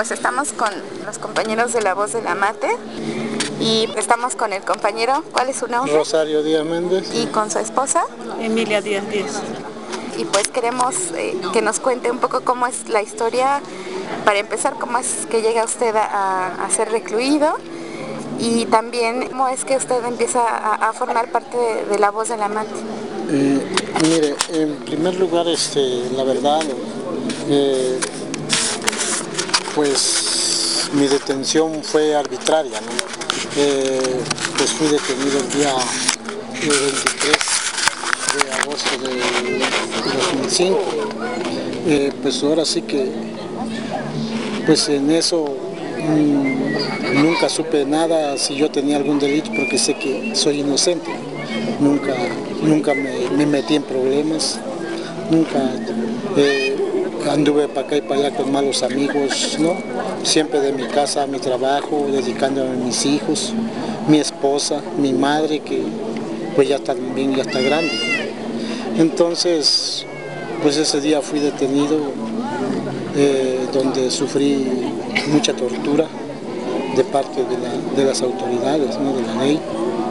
pues estamos con los compañeros de La Voz del Amate y estamos con el compañero, ¿cuál es su nombre? Rosario Díaz Méndez. Y con su esposa, Emilia Díaz Díaz. Y pues queremos que nos cuente un poco cómo es la historia, para empezar, cómo es que llega usted a ser recluido y también cómo es que usted empieza a formar parte de La Voz del Amate. Mire, en primer lugar, la verdad, pues mi detención fue arbitraria, ¿no? Pues fui detenido el día 23 de agosto de 2005. Pues ahora sí que, pues en eso nunca supe nada si yo tenía algún delito, porque sé que soy inocente. Nunca me metí en problemas, nunca anduve para acá y para allá con malos amigos, ¿no? Siempre de mi casa a mi trabajo, dedicándome a mis hijos, mi esposa, mi madre, que pues ya está grande. Entonces, pues ese día fui detenido, donde sufrí mucha tortura de parte de las autoridades, ¿no? De la ley.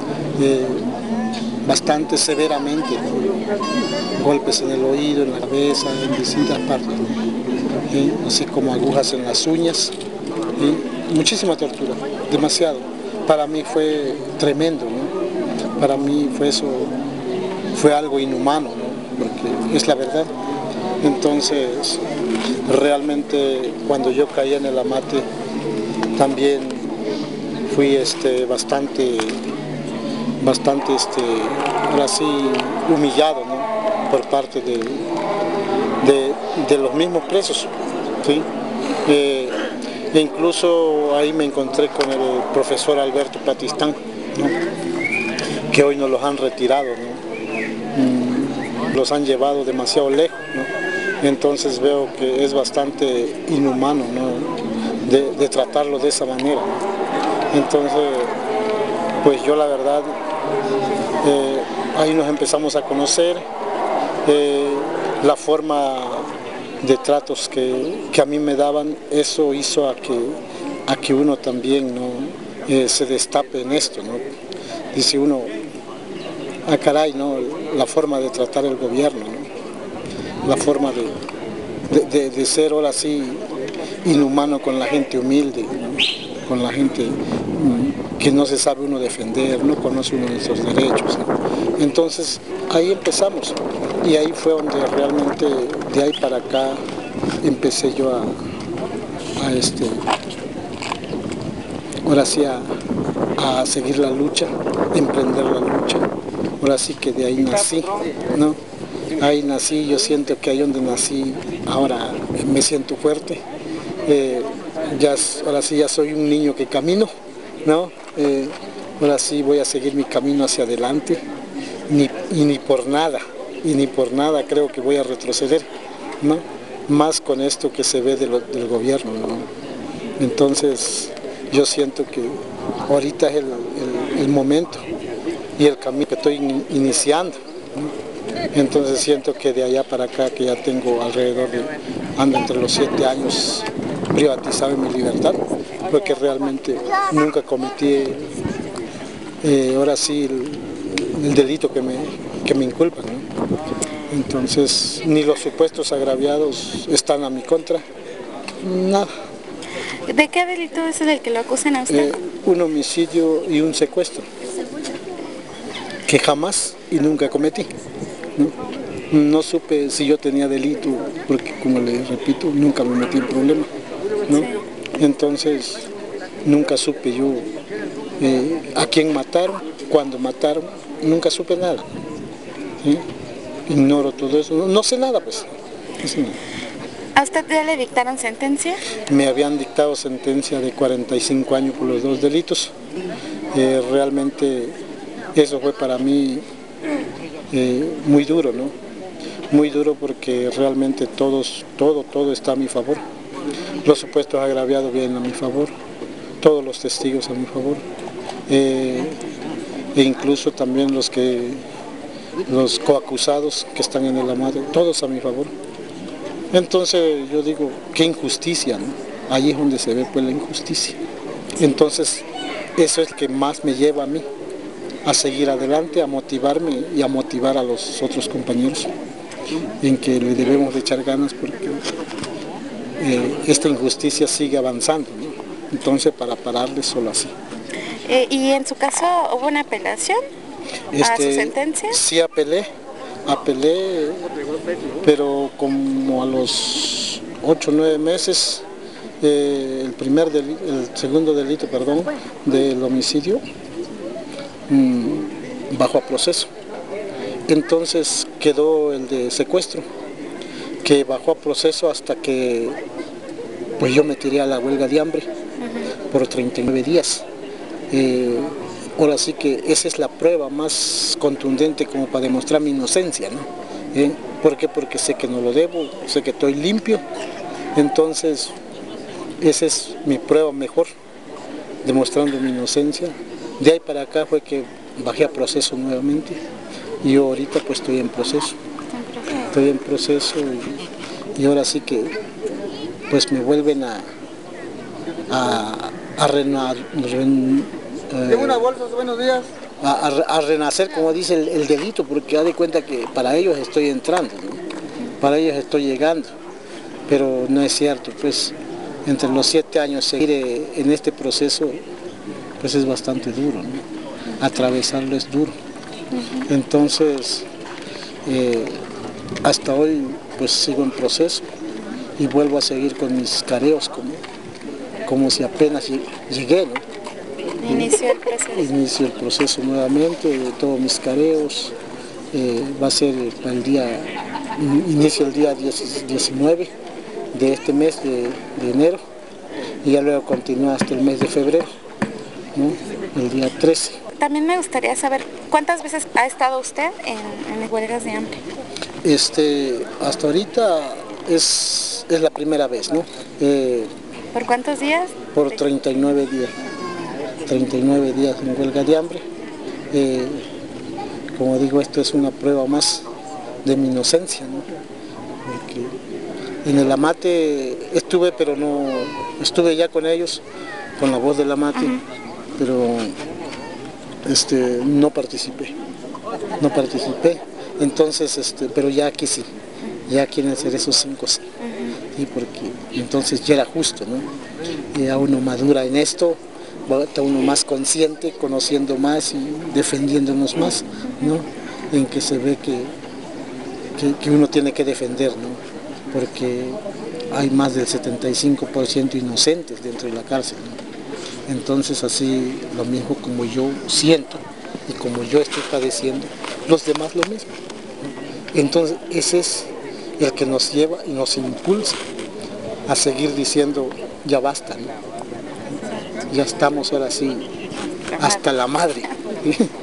Bastante severamente, ¿no? Golpes en el oído, en la cabeza, en distintas partes, ¿no? Así como agujas en las uñas, muchísima tortura, demasiado. Para mí fue tremendo, ¿no? Para mí fue algo inhumano, ¿no? Porque es la verdad. Entonces, realmente cuando yo caí en el Amate, también fui bastante ahora sí humillado, ¿no? Por parte de los mismos presos, ¿sí? E incluso ahí me encontré con el profesor Alberto Patistán, ¿no? Que hoy nos los han retirado, ¿no? Los han llevado demasiado lejos, ¿no? Entonces veo que es bastante inhumano, ¿no? de tratarlo de esa manera. Entonces, pues yo la verdad, ahí nos empezamos a conocer, la forma de tratos que a mí me daban, eso hizo a que uno también, ¿no? Se destape en esto, ¿no? Dice uno, ah caray, ¿no? La forma de tratar el gobierno, ¿no? La forma de ser ahora sí inhumano con la gente humilde, ¿no? Con la gente que no se sabe uno defender, no conoce uno de sus derechos, ¿no? Entonces ahí empezamos y ahí fue donde realmente de ahí para acá empecé yo ahora sí a seguir la lucha, emprender la lucha. Ahora sí que de ahí nací, ¿no? Ahí nací, yo siento que ahí donde nací, ahora me siento fuerte. Ahora sí ya soy un niño que camino, ¿no? Ahora sí voy a seguir mi camino hacia adelante, y ni por nada creo que voy a retroceder, ¿no? Más con esto que se ve del gobierno, ¿no? Entonces yo siento que ahorita es el momento y el camino que estoy iniciando, ¿no? Entonces siento que de allá para acá, que ya tengo ando entre los 7 años privatizado en mi libertad, porque realmente nunca cometí, ahora sí, el delito que me inculpan, ¿no? Entonces, ni los supuestos agraviados están a mi contra, nada. ¿De qué delito es el que lo acusan a usted? Un homicidio y un secuestro, que jamás y nunca cometí, ¿no? No supe si yo tenía delito, porque como le repito, nunca me metí en problemas, ¿no? Entonces, nunca supe yo a quién mataron, cuándo mataron, nunca supe nada, ¿sí? Ignoro todo eso, no sé nada, pues. No sé nada. ¿A usted ya le dictaron sentencia? Me habían dictado sentencia de 45 años por los 2 delitos. Realmente eso fue para mí muy duro, ¿no? Muy duro porque realmente todo está a mi favor. Los supuestos agraviados vienen a mi favor, todos los testigos a mi favor, e incluso también los coacusados que están en el Amate, todos a mi favor. Entonces yo digo, qué injusticia, ¿no? ahí es donde se ve pues la injusticia. Entonces, eso es lo que más me lleva a mí a seguir adelante, a motivarme y a motivar a los otros compañeros en que le debemos de echar ganas porque esta injusticia sigue avanzando, ¿no? Entonces, para pararle solo así. ¿Y en su caso hubo una apelación a su sentencia? Sí, apelé, pero como a los 8 o 9 meses, el segundo delito, del homicidio, bajó a proceso. Entonces quedó el de secuestro, que bajó a proceso hasta que pues yo me tiré a la huelga de hambre por 39 días. Ahora sí que esa es la prueba más contundente como para demostrar mi inocencia, ¿no? ¿Por qué? Porque sé que no lo debo, sé que estoy limpio, entonces esa es mi prueba mejor, demostrando mi inocencia. De ahí para acá fue que bajé a proceso nuevamente y yo ahorita pues estoy en proceso. Estoy en proceso y ahora sí que pues me vuelven a renacer, como dice el delito, porque da de cuenta que para ellos estoy entrando, ¿no? Para ellos estoy llegando, pero no es cierto, pues entre los 7 años seguir en este proceso pues es bastante duro, ¿no? Atravesarlo es duro. Entonces hasta hoy pues sigo en proceso y vuelvo a seguir con mis careos como si apenas llegué, ¿no? Inicio el proceso nuevamente de todos mis careos. Va a ser para inicio el día 19 de este mes de enero y ya luego continúa hasta el mes de febrero, ¿no? El día 13. También me gustaría saber cuántas veces ha estado usted en huelgas de hambre. Hasta ahorita es la primera vez, ¿no? ¿Por cuántos días? Por 39 días. 39 días en huelga de hambre. Como digo, esto es una prueba más de mi inocencia, ¿no? Porque en el Amate estuve, pero no estuve ya con ellos, con la voz del Amate, pero no participé. Entonces, pero ya aquí sí, ya quieren hacer esos 5 sí. Y porque entonces ya era justo, ¿no? Ya uno madura en esto, está uno más consciente, conociendo más y defendiéndonos más, ¿no? En que se ve que uno tiene que defender, ¿no? Porque hay más del 75% inocentes dentro de la cárcel, ¿no? Entonces así lo mismo como yo siento y como yo estoy padeciendo, los demás lo mismo, ¿no? Entonces ese es el que nos lleva y nos impulsa a seguir diciendo ya basta, ¿no? Ya estamos ahora sí hasta la madre.